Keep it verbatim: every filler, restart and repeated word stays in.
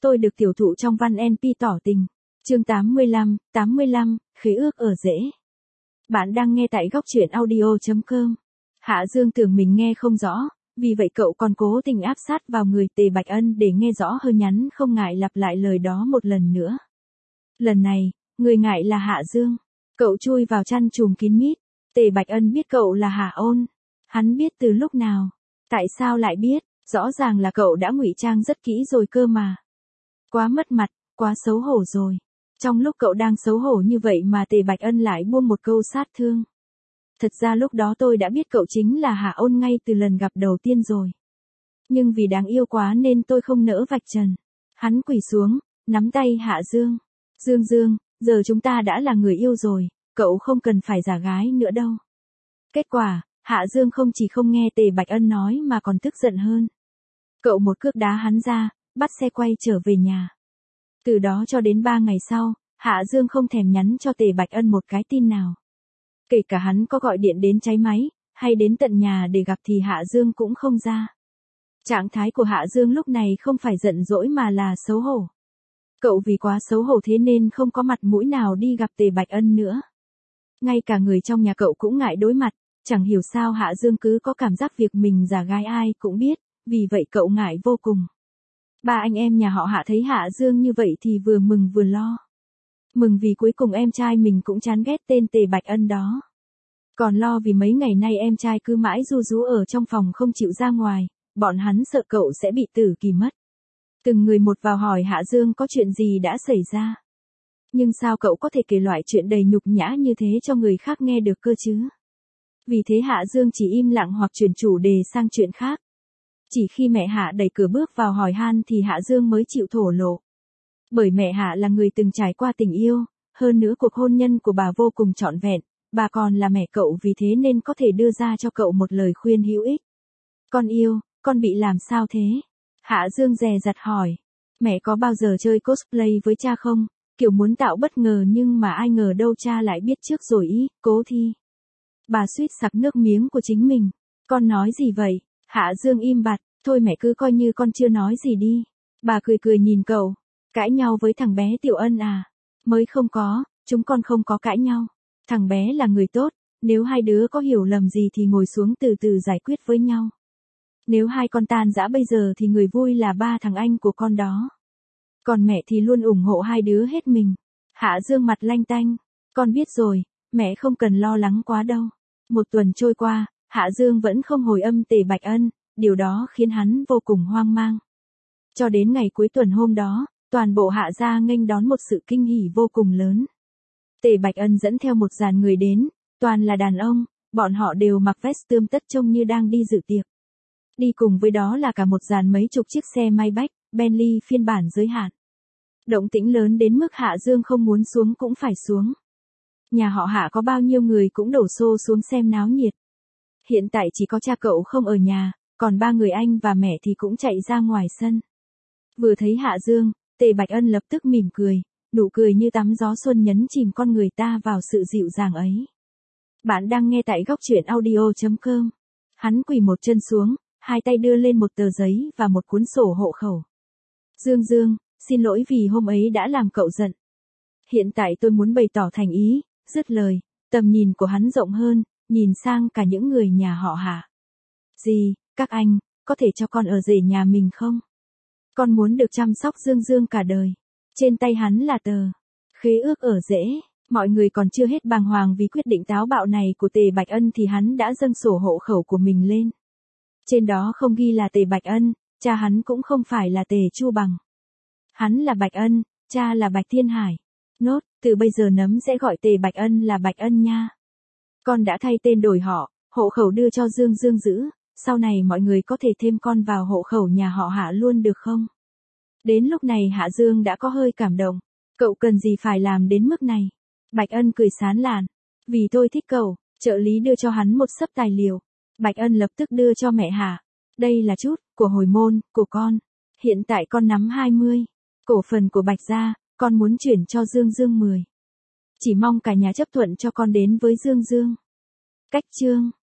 tôi được tiểu thụ trong văn en pê tỏ tình. Chương tám mươi lăm, tám mươi lăm, khế ước ở rễ. Bạn đang nghe tại góc truyện audio chấm com. Hạ Dương tưởng mình nghe không rõ, vì vậy cậu còn cố tình áp sát vào người Tề Bạch Ân để nghe rõ hơn, nhắn không ngại lặp lại lời đó một lần nữa. Lần này, người ngại là Hạ Dương. Cậu chui vào chăn trùm kín mít. Tề Bạch Ân biết cậu là Hạ Ôn. Hắn biết từ lúc nào? Tại sao lại biết? Rõ ràng là cậu đã ngụy trang rất kỹ rồi cơ mà. Quá mất mặt, quá xấu hổ rồi. Trong lúc cậu đang xấu hổ như vậy mà Tề Bạch Ân lại buông một câu sát thương. Thật ra lúc đó tôi đã biết cậu chính là Hạ Ôn ngay từ lần gặp đầu tiên rồi. Nhưng vì đáng yêu quá nên tôi không nỡ vạch trần. Hắn quỳ xuống, nắm tay Hạ Dương. Dương Dương, giờ chúng ta đã là người yêu rồi, cậu không cần phải giả gái nữa đâu. Kết quả, Hạ Dương không chỉ không nghe Tề Bạch Ân nói mà còn tức giận hơn. Cậu một cước đá hắn ra, bắt xe quay trở về nhà. Từ đó cho đến ba ngày sau, Hạ Dương không thèm nhắn cho Tề Bạch Ân một cái tin nào. Kể cả hắn có gọi điện đến cháy máy, hay đến tận nhà để gặp thì Hạ Dương cũng không ra. Trạng thái của Hạ Dương lúc này không phải giận dỗi mà là xấu hổ. Cậu vì quá xấu hổ thế nên không có mặt mũi nào đi gặp Tề Bạch Ân nữa. Ngay cả người trong nhà cậu cũng ngại đối mặt, chẳng hiểu sao Hạ Dương cứ có cảm giác việc mình giả gái ai cũng biết, vì vậy cậu ngại vô cùng. Ba anh em nhà họ Hạ thấy Hạ Dương như vậy thì vừa mừng vừa lo. Mừng vì cuối cùng em trai mình cũng chán ghét tên Tề Bạch Ân đó. Còn lo vì mấy ngày nay em trai cứ mãi ru rú ở trong phòng không chịu ra ngoài, bọn hắn sợ cậu sẽ bị tử kỳ mất. Từng người một vào hỏi Hạ Dương có chuyện gì đã xảy ra. Nhưng sao cậu có thể kể loại chuyện đầy nhục nhã như thế cho người khác nghe được cơ chứ? Vì thế Hạ Dương chỉ im lặng hoặc chuyển chủ đề sang chuyện khác. Chỉ khi mẹ Hạ đẩy cửa bước vào hỏi han thì Hạ Dương mới chịu thổ lộ. Bởi mẹ Hạ là người từng trải qua tình yêu, hơn nữa cuộc hôn nhân của bà vô cùng trọn vẹn, bà còn là mẹ cậu, vì thế nên có thể đưa ra cho cậu một lời khuyên hữu ích. Con yêu, con bị làm sao thế? Hạ Dương dè dặt hỏi. Mẹ có bao giờ chơi cosplay với cha không? Kiểu muốn tạo bất ngờ nhưng mà ai ngờ đâu cha lại biết trước rồi ý, Cố Thi. Bà suýt sặc nước miếng của chính mình. Con nói gì vậy? Hạ Dương im bặt. Thôi mẹ cứ coi như con chưa nói gì đi. Bà cười cười nhìn cậu. Cãi nhau với thằng bé Tiểu Ân à? Mới không có, chúng con không có cãi nhau. Thằng bé là người tốt, nếu hai đứa có hiểu lầm gì thì ngồi xuống từ từ giải quyết với nhau. Nếu hai con tan rã bây giờ thì người vui là ba thằng anh của con đó. Còn mẹ thì luôn ủng hộ hai đứa hết mình. Hạ Dương mặt lanh tanh. Con biết rồi, mẹ không cần lo lắng quá đâu. Một tuần trôi qua, Hạ Dương vẫn không hồi âm Tề Bạch Ân, điều đó khiến hắn vô cùng hoang mang. Cho đến ngày cuối tuần hôm đó, toàn bộ Hạ gia nghênh đón một sự kinh hỉ vô cùng lớn. Tề Bạch Ân dẫn theo một dàn người đến, toàn là đàn ông, bọn họ đều mặc vest tươm tất trông như đang đi dự tiệc. Đi cùng với đó là cả một dàn mấy chục chiếc xe Maybach, Bentley phiên bản giới hạn. Động tĩnh lớn đến mức Hạ Dương không muốn xuống cũng phải xuống. Nhà họ Hạ có bao nhiêu người cũng đổ xô xuống xem náo nhiệt. Hiện tại chỉ có cha cậu không ở nhà, còn ba người anh và mẹ thì cũng chạy ra ngoài sân. Vừa thấy Hạ Dương, Tề Bạch Ân lập tức mỉm cười, nụ cười như tắm gió xuân nhấn chìm con người ta vào sự dịu dàng ấy. Bạn đang nghe tại góc truyện audio chấm com. Hắn quỳ một chân xuống, hai tay đưa lên một tờ giấy và một cuốn sổ hộ khẩu. Dương Dương, xin lỗi vì hôm ấy đã làm cậu giận. Hiện tại tôi muốn bày tỏ thành ý. Dứt lời, tầm nhìn của hắn rộng hơn, nhìn sang cả những người nhà họ Hạ. Gì, các anh, có thể cho con ở rể nhà mình không? Con muốn được chăm sóc Dương Dương cả đời. Trên tay hắn là tờ khế ước ở rễ. Mọi người còn chưa hết bàng hoàng vì quyết định táo bạo này của Tề Bạch Ân thì hắn đã dâng sổ hộ khẩu của mình lên. Trên đó không ghi là Tề Bạch Ân, cha hắn cũng không phải là Tề Chu Bằng. Hắn là Bạch Ân, cha là Bạch Thiên Hải. Nốt, từ bây giờ nấm sẽ gọi Tề Bạch Ân là Bạch Ân nha. Con đã thay tên đổi họ, hộ khẩu đưa cho Dương Dương giữ, sau này mọi người có thể thêm con vào hộ khẩu nhà họ Hạ luôn được không? Đến lúc này Hạ Dương đã có hơi cảm động. Cậu cần gì phải làm đến mức này? Bạch Ân cười sán lạn. Vì tôi thích cậu, trợ lý đưa cho hắn một xấp tài liệu. Bạch Ân lập tức đưa cho mẹ Hạ. Đây là chút của hồi môn của con. Hiện tại con nắm hai mươi. Cổ phần của Bạch gia, con muốn chuyển cho Dương Dương mười. Chỉ mong cả nhà chấp thuận cho con đến với Dương Dương. Cách chương